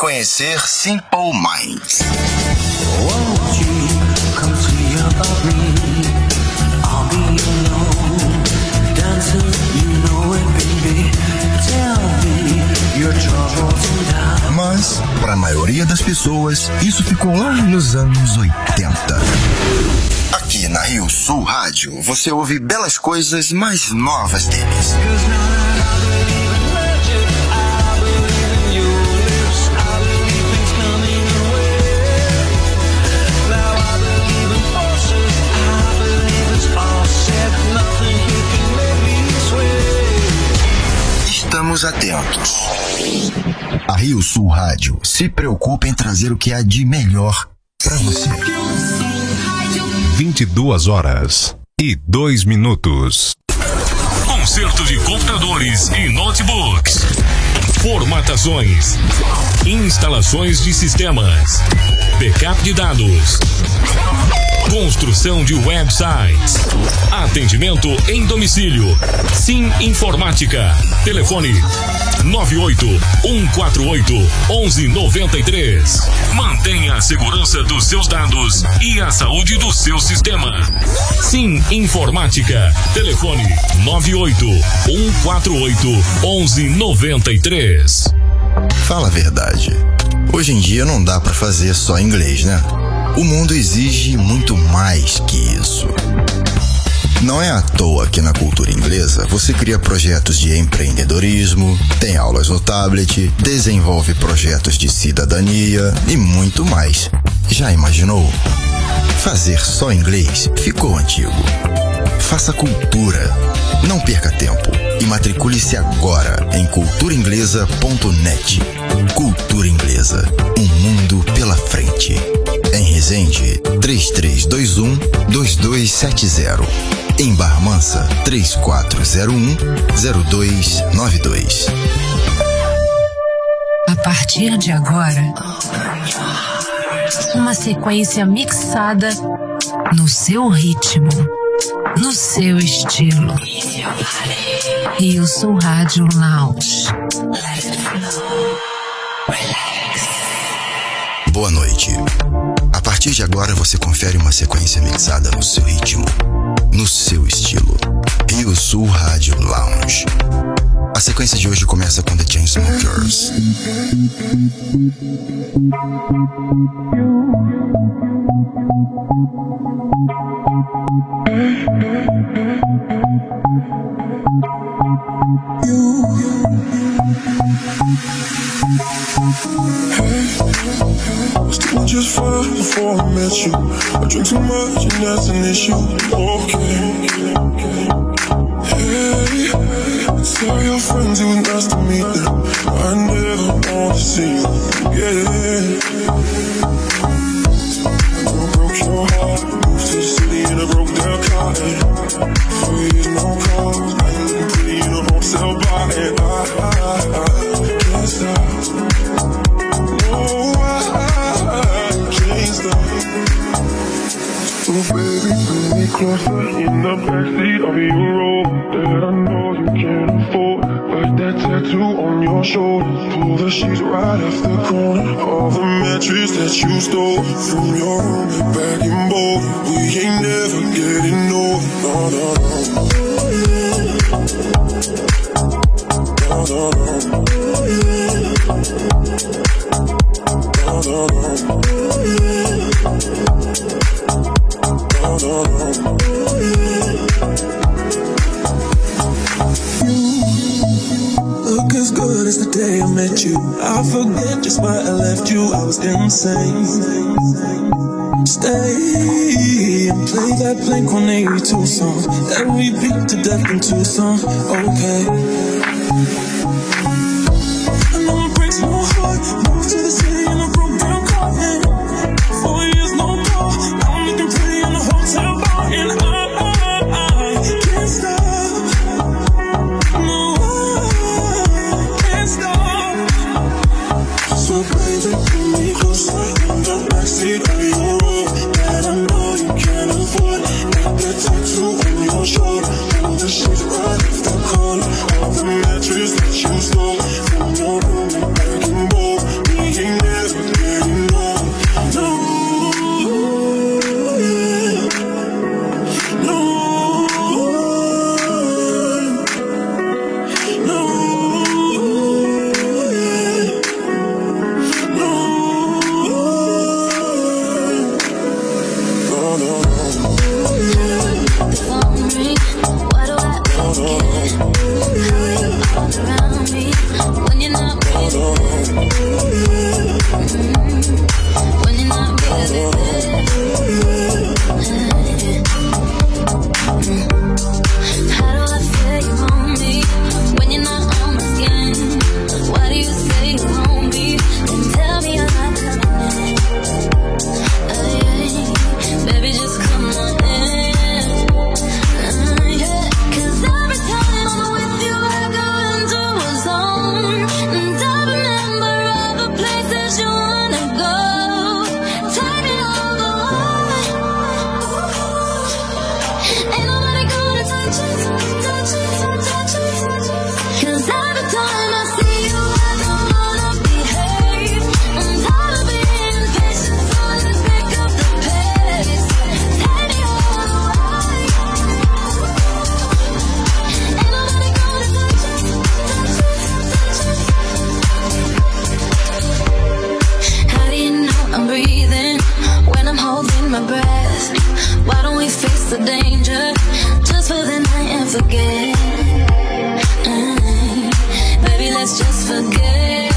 conhecer Simple Minds. Mas, para a maioria das pessoas, isso ficou lá nos anos 80. Aqui na Rio Sul Rádio, você ouve belas coisas mais novas deles. Estamos atentos. A Rio Sul Rádio se preocupa em trazer o que há de melhor para você. 22h02. Conserto de computadores e notebooks. Formatações. Instalações de sistemas. Backup de dados. Construção de websites. Atendimento em domicílio. Sim Informática. Telefone 98-148-1193. Mantenha a segurança dos seus dados e a saúde do seu sistema. Sim Informática. Telefone 98-148-1193. Fala a verdade. Hoje em dia não dá pra fazer só inglês, né? O mundo exige muito mais que isso. Não é à toa que na cultura inglesa você cria projetos de empreendedorismo, tem aulas no tablet, desenvolve projetos de cidadania e muito mais. Já imaginou? Fazer só inglês ficou antigo. Faça cultura. Não perca tempo e matricule-se agora em culturainglesa.net. Cultura Inglesa, um mundo pela frente. Em Resende, 3321-2270. Em Barra Mansa, 3401-0292. A partir de agora, uma sequência mixada no seu ritmo, no seu estilo. Rio Sul Rádio Lounge. Boa noite. A partir de agora você confere uma sequência mixada no seu ritmo, no seu estilo. Rio Sul Rádio Lounge. A sequência de hoje começa com The Chainsmokers. Was doing just fine before I met you. I drink too much and that's an issue. Okay. Hey, tell your friends it was nice to meet them. I never want to see you. Yeah. I broke your heart, moved to the city in a broke down car. 4 years no calls, now you looking pretty in a hotel bar. And I can't stop. So baby, bring me closer in the backseat of your Rover that I know you can't afford. Like that tattoo on your shoulder. Pull the sheets right off the corner of the mattress that you stole from your room back in Boulder. We ain't never getting over. No, no, no. No, no, no. No, no, no. You look as good as the day I met you. I forget just why I left you. I was insane. Stay and play that Blink-182 song that we beat to death in Tucson. Okay. I know it breaks my heart. Moved to the city in a broke down car. 4 years no call. Now I'm looking pretty in a hotel bar. And I can't stop. No, I can't stop. So baby, pull me closer in the backseat of your Rover that I know you can't afford. Got that tattoo on your shoulder. Pull the sheets right off the corner of the mattress that you stole from your room back in Boulder. We ain't forget.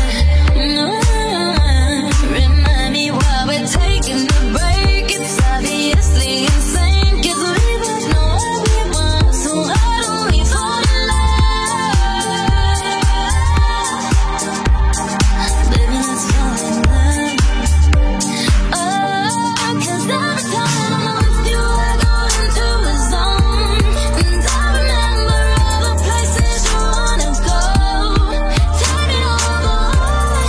Remind me why we're taking a break. It's obviously insane. Can't believe there's no one we want, so why don't we fall in love? Baby, let's fall in love. Oh, 'cause every time I'm with you, I go into a zone, and I remember all the places you wanna go. Take me all the way.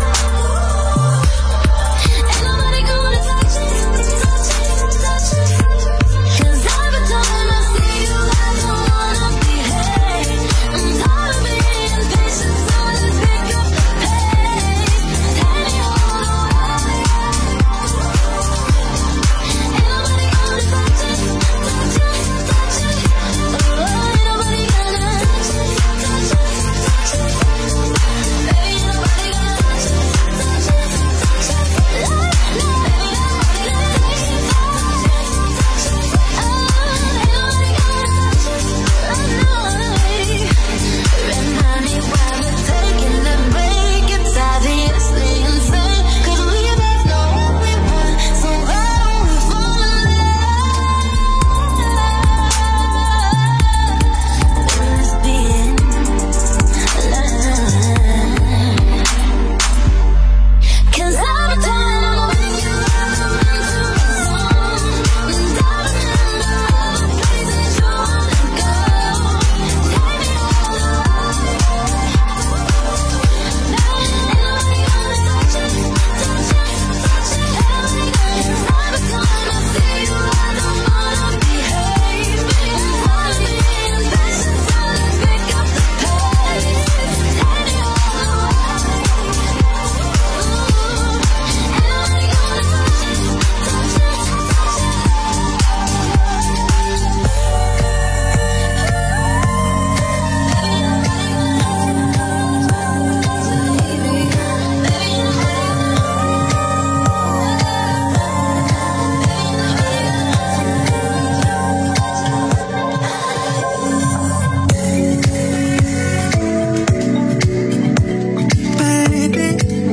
Ain't nobody gonna touch it, touch it, touch it. 'Cause every time I see you, I don't wanna behave. I'm tired of being impatient, so let's pick up the pace. Take me all the way. Ain't nobody gonna touch it, touch it, touch it. Oh, ain't nobody gonna touch it, touch it, touch it. Ain't nobody gonna touch it, touch it, touch it. Ain't nobody gonna touch it, touch it, touch it. Oh, ain't nobody gonna touch it. Remind me why we're taking a break. It's obviously insane. 'Cause we both know what we want, so why don't we fall in love? Let's be in love. 'Cause every time I'm with you, I come into a zone, and I remember all the places you wanna go. Take me all the way. Ain't nobody gonna touch it, touch it, touch it. Every time I see you, I don't wanna behave. I'm tired of being impatient, so let's pick up the pace. Take me all the way. Ain't nobody gonna touch it, touch it, touch it. Baby,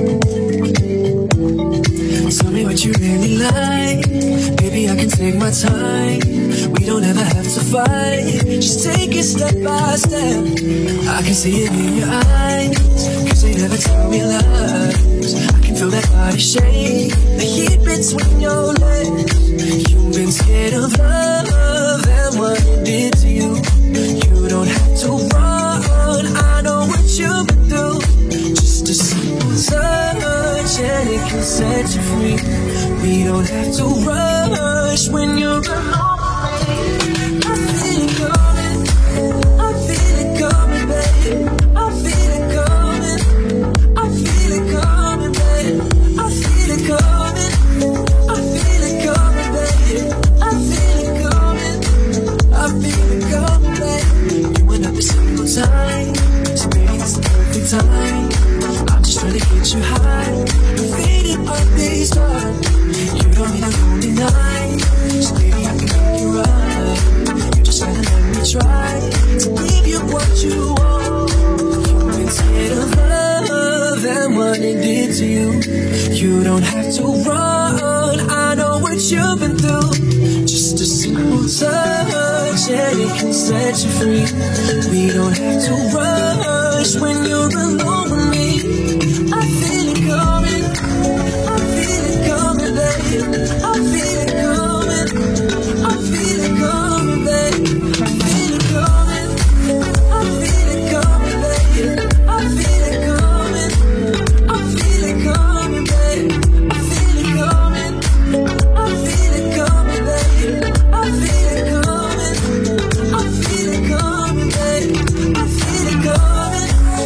tell me what you really like. Baby, I can take my time. We don't ever have to fight. Just take it step by step. I can see it in your eyes, 'cause they never tell me lies. I can feel that body shake, the heat between your legs. You've been scared of love and what it did to you. You don't have to run, I know what you've been through. Just a simple touch and it can set you free. We don't have to rush when you're alone. I feel it coming, I feel it coming, babe. I feel it coming, I feel it coming, babe. I feel it coming, I feel it coming, babe. I feel it coming, I feel it coming, babe. You and I every single time, so baby it's the perfect time. I'm just trying to get you high, I'm fading on these stars. You don't need a lonely night, so baby I can make you right. You just gotta let me try to give you what you want. You've been scared of love and what it did to you. You don't have to run, I know what you've been through. Just a simple touch and it can set you free. We don't have to rush when you're alone with me. I feel it coming, I feel it coming, babe. I feel it coming, I feel it coming, babe. I feel it coming, I feel it coming, babe. I feel it coming, I feel it coming, babe. I feel it coming, I feel it coming, babe. I feel it coming, I feel it coming, babe. I feel it coming.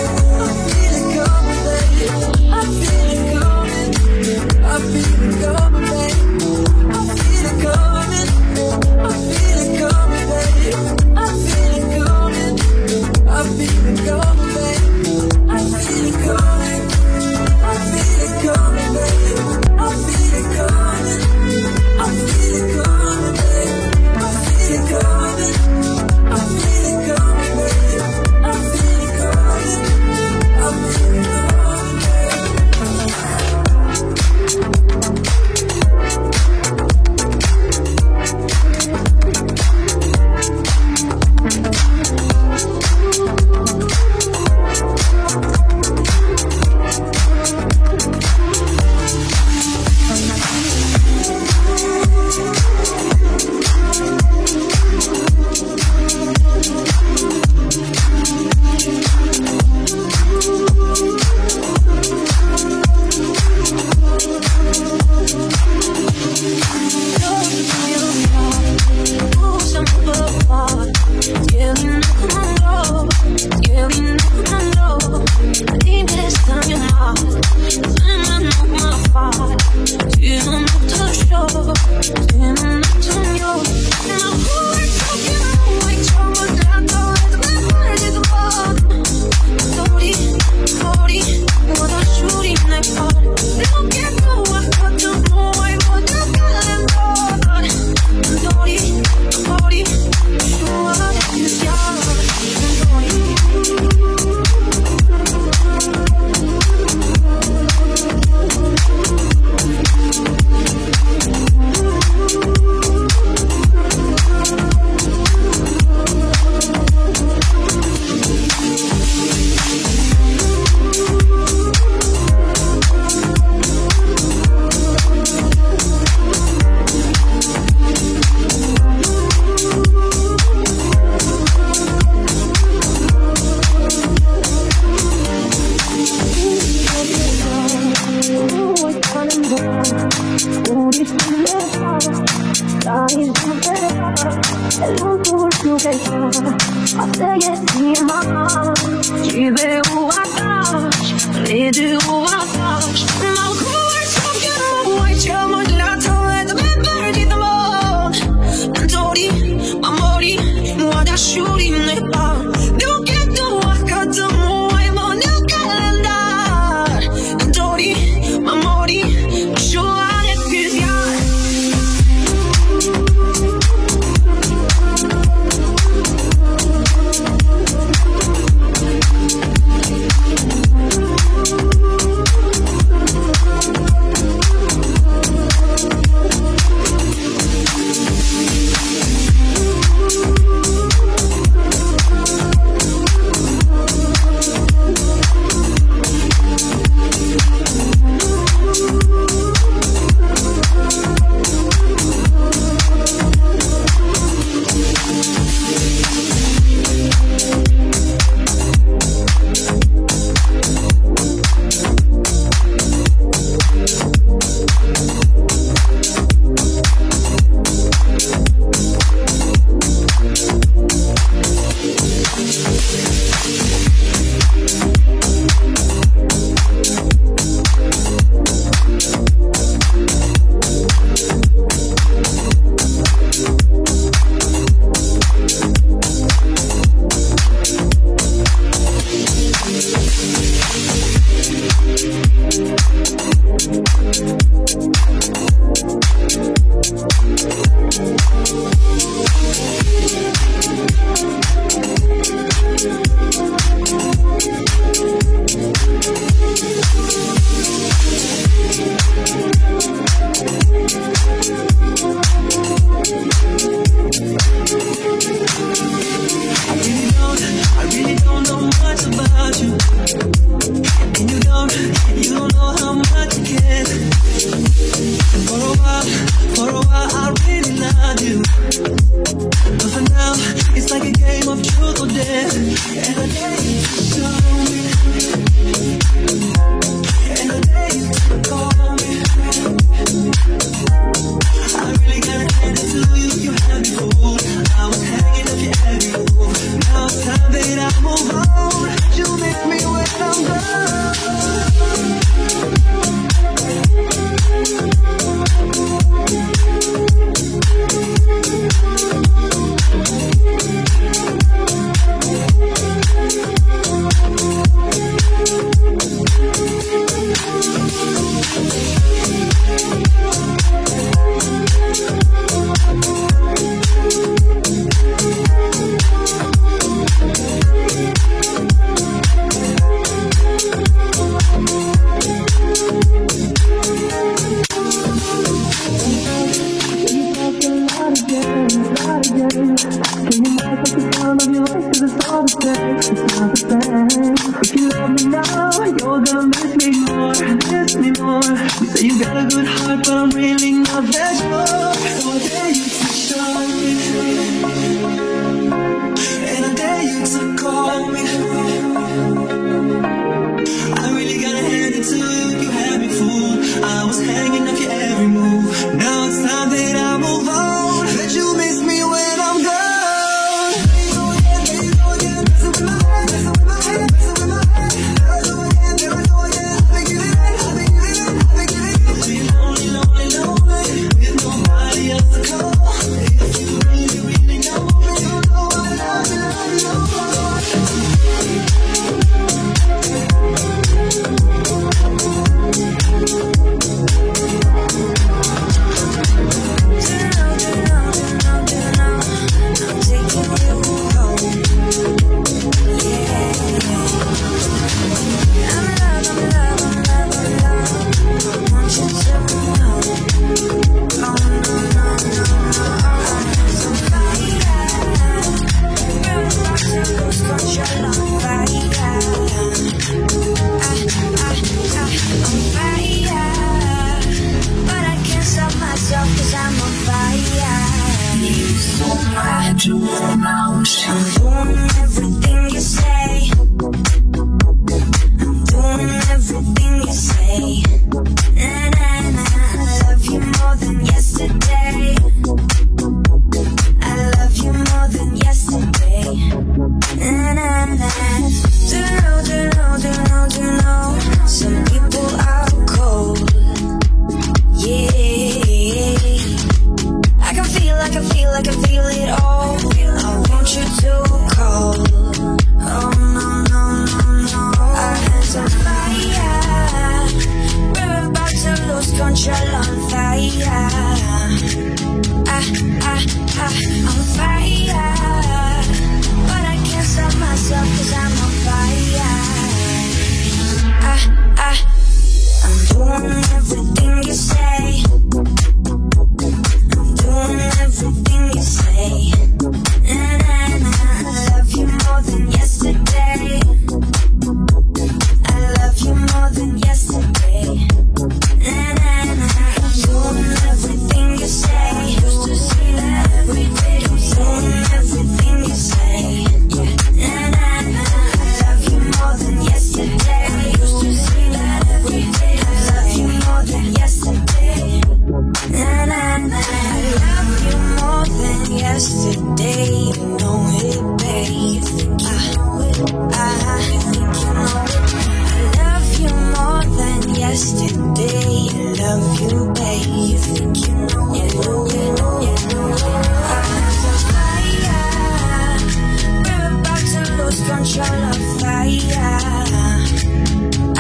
tentou até esse mal. Te deu atrás, lhe deu atrás. Mal conversou que não vai te molhar, então é também perdido amor. Antori, amori, muada shuri nepa. Não quer tu acata moai monel calendar. Antori, amori, shua refusar.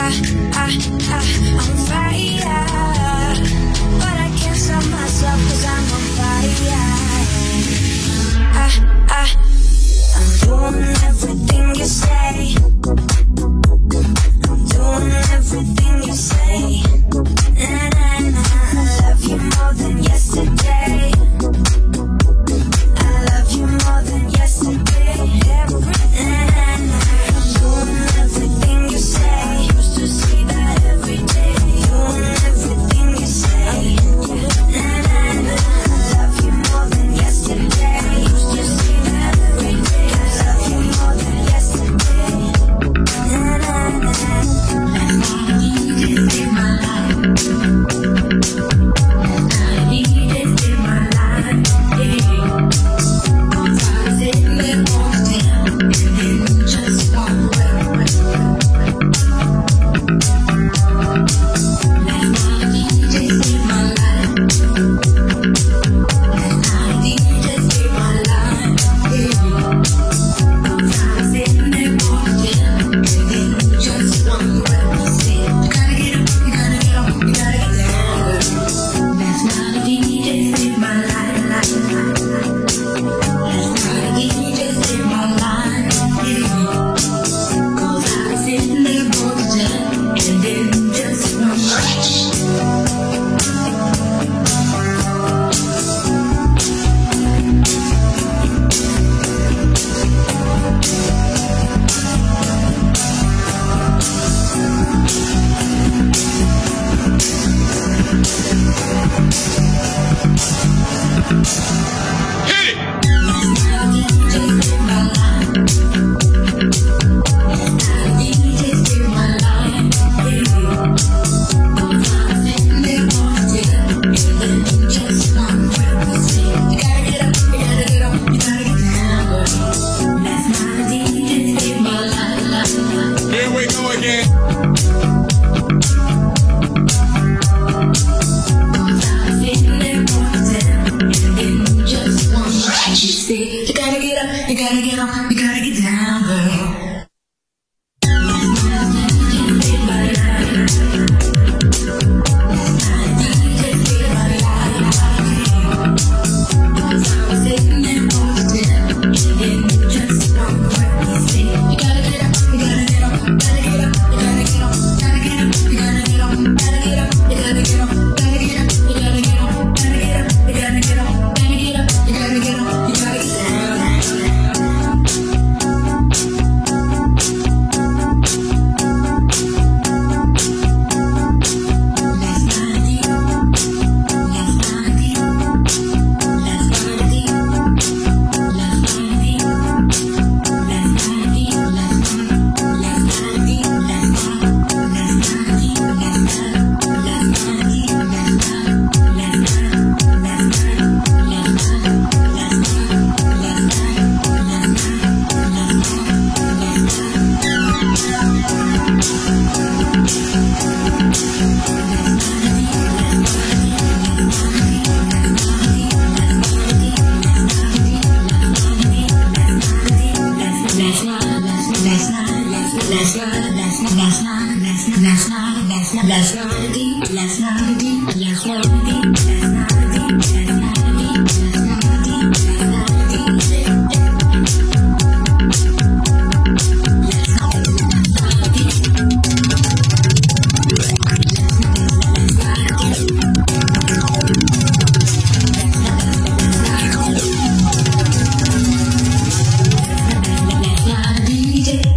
on fire. But I can't stop myself 'cause I'm on fire. I'm doing everything you say. I'm doing everything you say. And I love you more than yesterday. I love you more than yesterday. And I'm doing everything you say. Used to see that every day. Doing everything you say. And I love you more than yesterday. Used to see that every day. I love you more than yesterday. And I need to save my life. I need to save my life. Cause I was in there all the time. And then just walk away. I need to save my life. I need to save my life. Cause I was in there all the time. And then just walk away. You gotta get up, you gotta get up, you gotta get down. That's not a DJ save my life. That's not a DJ save my life. Cause I was sitting there all the time. And then just one night. Here we go again. You gotta get up, you gotta get up, you gotta get down, girl.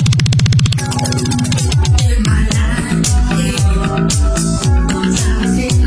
My life, yeah.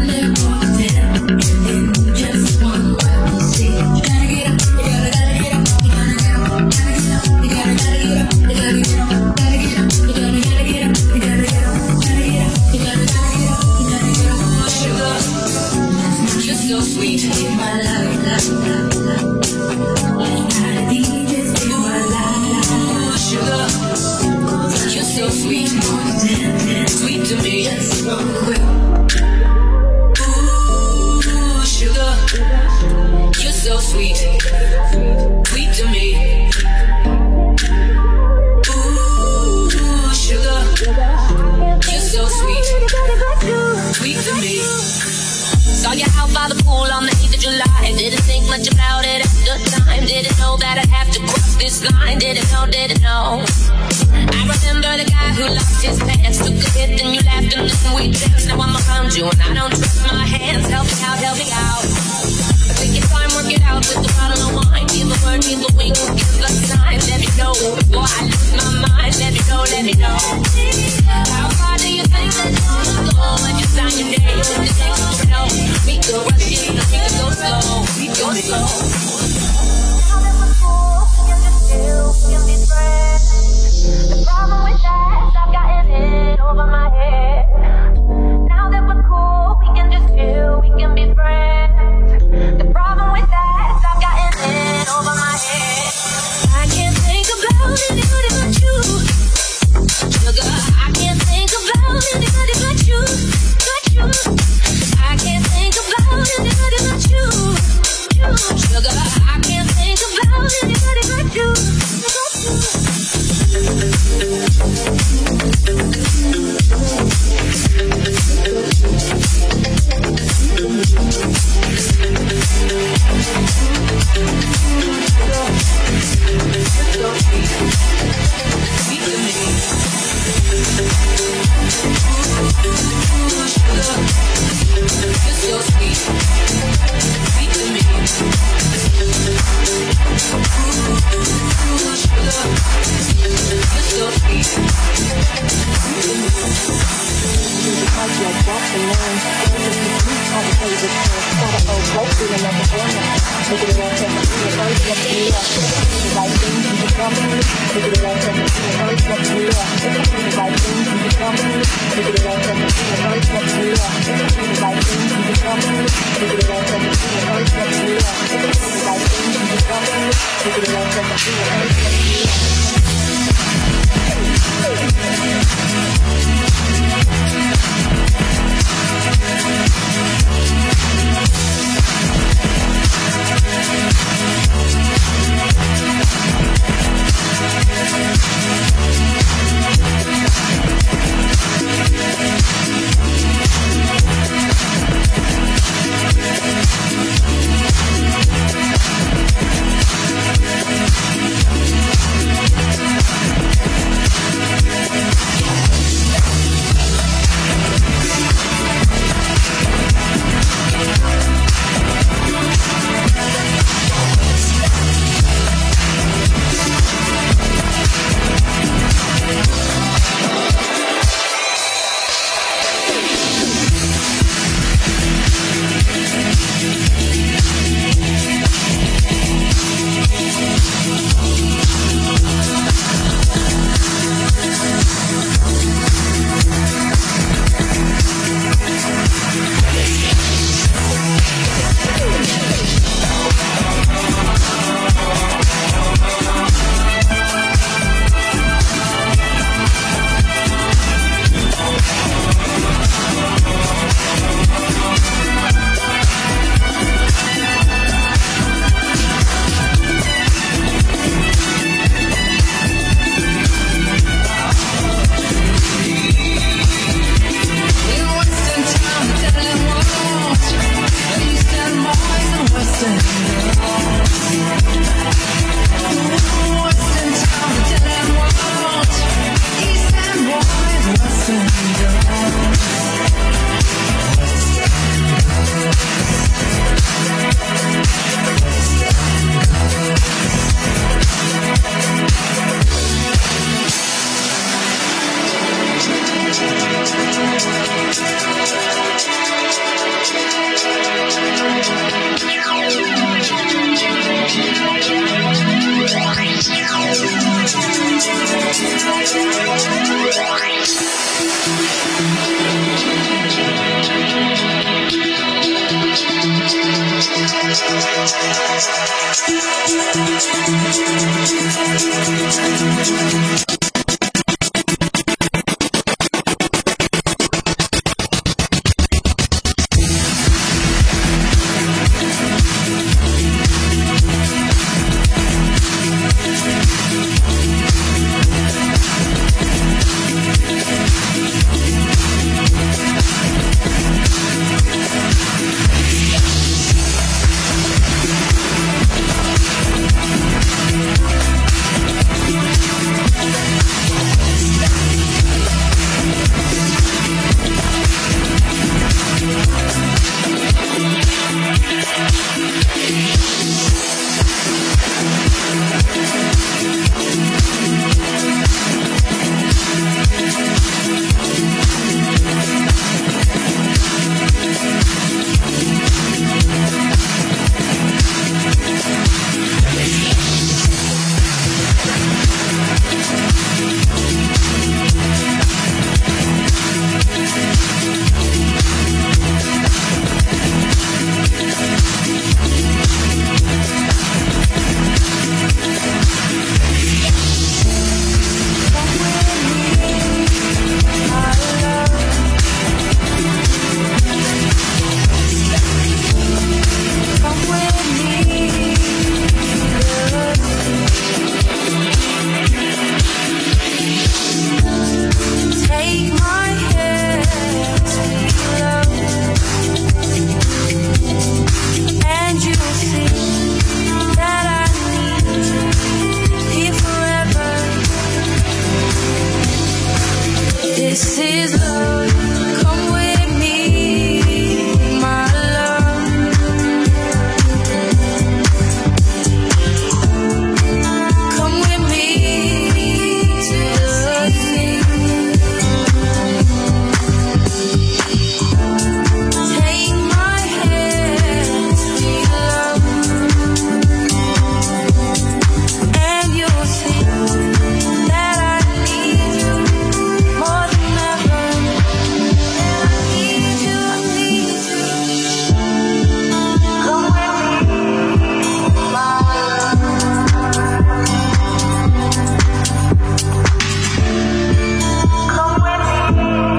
this line, didn't know. I remember the guy who lost his pants, took a hit, then you laughed and then we danced. Now I'm around you and I don't trust my hands. Help me out, help me out. Take your time, work it out with the bottle of wine. Give a word, give a wink, give a sign. Let me know before I lose my mind. Let me know, let me know. How far do you think that you're gonna go? When you sign your name with the next to know. We can rush it, we can go slow, we go slow. Now that we're cool, we can just chill, we can be friends. The problem with that is I've gotten in over my head. Now that we're cool, we can just chill, we can be friends. The problem with that is I've gotten in over my head. I can't think about anybody but you, sugar. I can't think about anybody but you, but you. I can't think about anybody but you, sugar. I can't think about anybody but you, but you. This is love. Come with me, my love. Come with me to the sea. Take my hand, sweet love, and you'll see that I need you more than ever. I need you, need you. Come with me, my love. Come with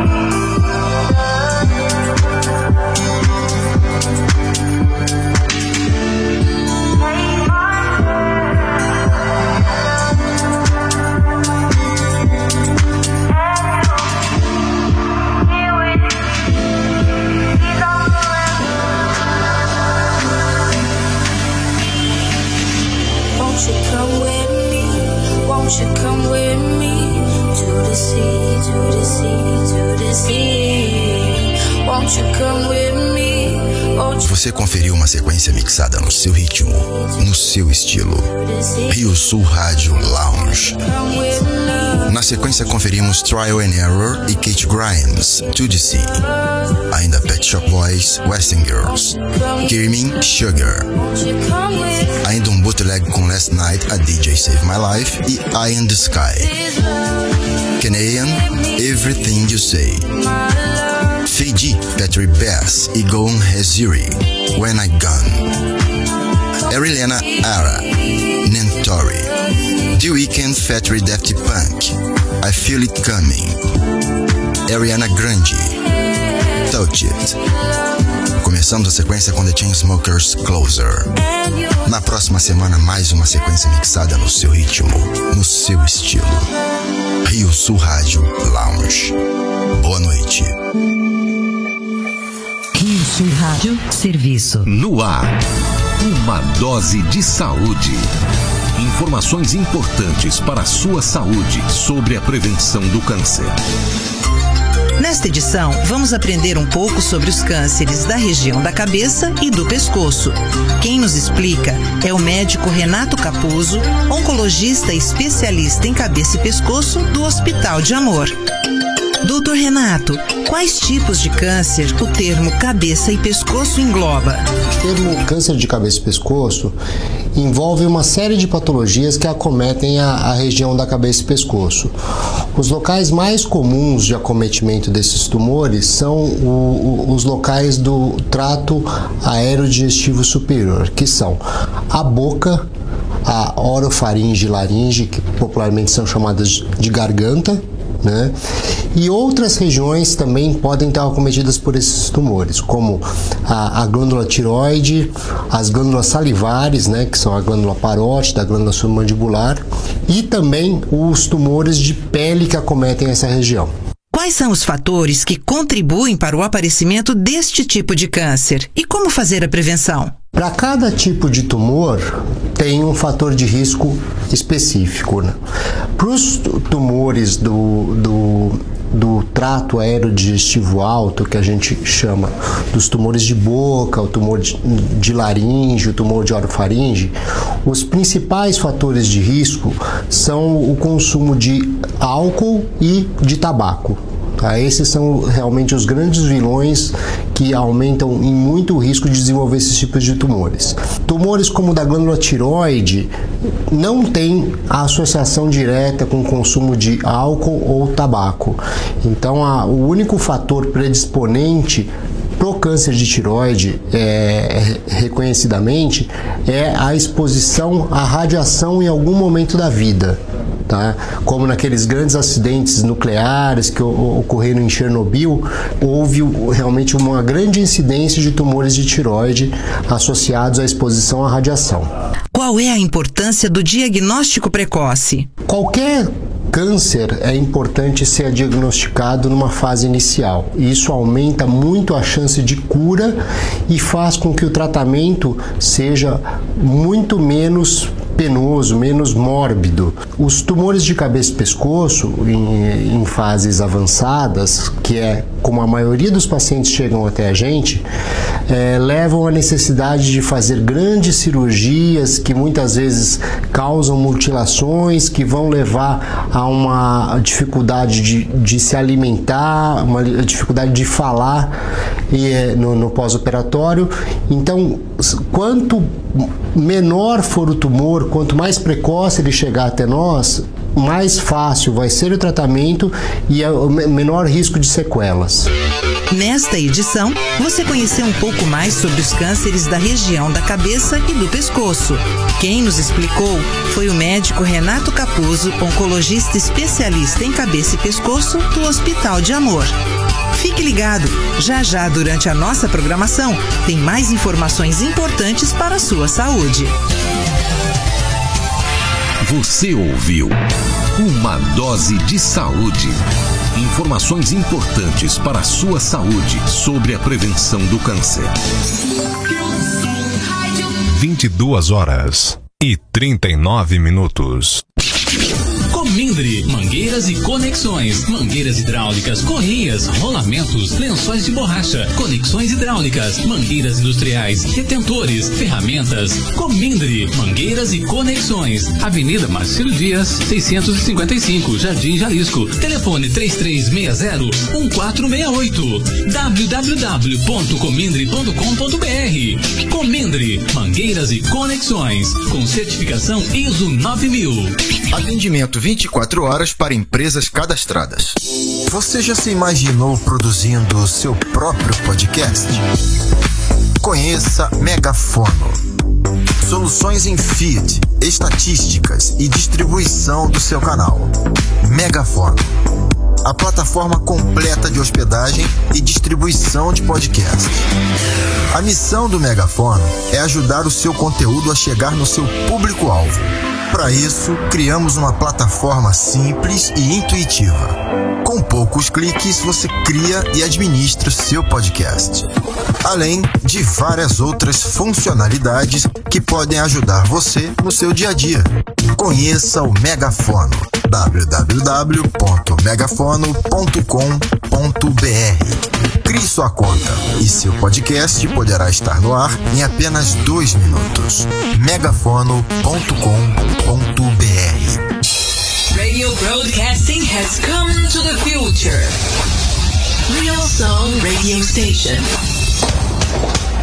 Won't you come with me? Won't you come with me to the sea, to the sea, to the sea? Won't you come with me? Won't you Você conferiu uma sequência mixada no seu ritmo, no seu estilo. Rio Sul Rádio Lounge. come with me? Na sequência conferimos Trial and Error e Kate Grimes, To The Sea. Ainda Pet Shop Boys, Western Girls. Kirmin, Sugar. Won't you come with me? Ainda bootleg com Last Night, A DJ Save My Life e Eye in the Sky. This love, Canadian, Everything You Say. my love. Fiji, Patrick Bass e Gon Haziri, When I Gone. Erilena Ara, Nentori. The Weeknd, Fatry Daft Punk, I Feel It Coming. Ariana Grande, Touch It. Começamos a sequência com The Chainsmokers, Closer. And you'll Na próxima semana, mais uma sequência mixada no seu ritmo, no seu estilo. Rio Sul Rádio Lounge. Boa noite. Rio Sul Rádio, serviço. No ar, uma dose de saúde. Informações importantes para a sua saúde sobre a prevenção do câncer. Nesta edição, vamos aprender um pouco sobre os cânceres da região da cabeça e do pescoço. Quem nos explica é o médico Renato Capuzzo, oncologista e especialista em cabeça e pescoço do Hospital de Amor. Doutor Renato, quais tipos de câncer o termo cabeça e pescoço engloba? O termo câncer de cabeça e pescoço envolve uma série de patologias que acometem a região da cabeça e pescoço. Os locais mais comuns de acometimento desses tumores são os locais do trato aerodigestivo superior, que são a boca, a orofaringe e laringe, que popularmente são chamadas de garganta, né? E outras regiões também podem estar acometidas por esses tumores, como a glândula tiroide, as glândulas salivares, né, que são a glândula parótida, a glândula submandibular, e também os tumores de pele que acometem essa região. Quais são os fatores que contribuem para o aparecimento deste tipo de câncer? E como fazer a prevenção? Para cada tipo de tumor, tem um fator de risco específico, né? Para os tumores do trato aerodigestivo alto, que a gente chama dos tumores de boca, o tumor de laringe, o tumor de orofaringe, os principais fatores de risco são o consumo de álcool e de tabaco. Tá? Esses são realmente os grandes vilões que aumentam em muito o risco de desenvolver esses tipos de tumores. Tumores como o da glândula tiroide não tem a associação direta com o consumo de álcool ou tabaco. Então, o único fator predisponente para o câncer de tiroide, reconhecidamente, é a exposição à radiação em algum momento da vida. Tá? Como naqueles grandes acidentes nucleares que ocorreram em Chernobyl, houve realmente uma grande incidência de tumores de tiroide associados à exposição à radiação. Qual é a importância do diagnóstico precoce? Qualquer câncer é importante ser diagnosticado numa fase inicial. Isso aumenta muito a chance de cura e faz com que o tratamento seja muito menos penoso, menos mórbido. Os tumores de cabeça e pescoço, em fases avançadas, que é como a maioria dos pacientes chegam até a gente, levam à necessidade de fazer grandes cirurgias que muitas vezes causam mutilações, que vão levar a uma dificuldade de se alimentar, uma dificuldade de falar no pós-operatório. Então, quanto menor for o tumor, quanto mais precoce ele chegar até nós, mais fácil vai ser o tratamento e o menor risco de sequelas. Nesta edição, você conheceu um pouco mais sobre os cânceres da região da cabeça e do pescoço. Quem nos explicou foi o médico Renato Capuzzo, oncologista especialista em cabeça e pescoço do Hospital de Amor. Fique ligado, já durante a nossa programação tem mais informações importantes para a sua saúde. Você ouviu Uma Dose de Saúde. Informações importantes para a sua saúde sobre a prevenção do câncer. 22h39. Comindre, mangueiras e conexões, mangueiras hidráulicas, correias, rolamentos, lençóis de borracha, conexões hidráulicas, mangueiras industriais, retentores, ferramentas. Comindre, mangueiras e conexões. Avenida Marcelo Dias, 655, Jardim Jalisco. Telefone 3360-1468. www.comindre.com.br. Comindre, mangueiras e conexões, com certificação ISO 9000. Atendimento 24 horas para empresas cadastradas. Você já se imaginou produzindo o seu próprio podcast? Conheça Megafono. Soluções em feed, estatísticas e distribuição do seu canal. Megafono. A plataforma completa de hospedagem e distribuição de podcasts. A missão do Megafono é ajudar o seu conteúdo a chegar no seu público-alvo. Para isso, criamos uma plataforma simples e intuitiva. Com poucos cliques, você cria e administra seu podcast. Além de várias outras funcionalidades que podem ajudar você no seu dia a dia. Conheça o Megafono. www.megafono.com.br. Crie sua conta e seu podcast poderá estar no ar em apenas 2 minutos. megafono.com.br. Radio broadcasting has come to the future. Real Soul Radio Station.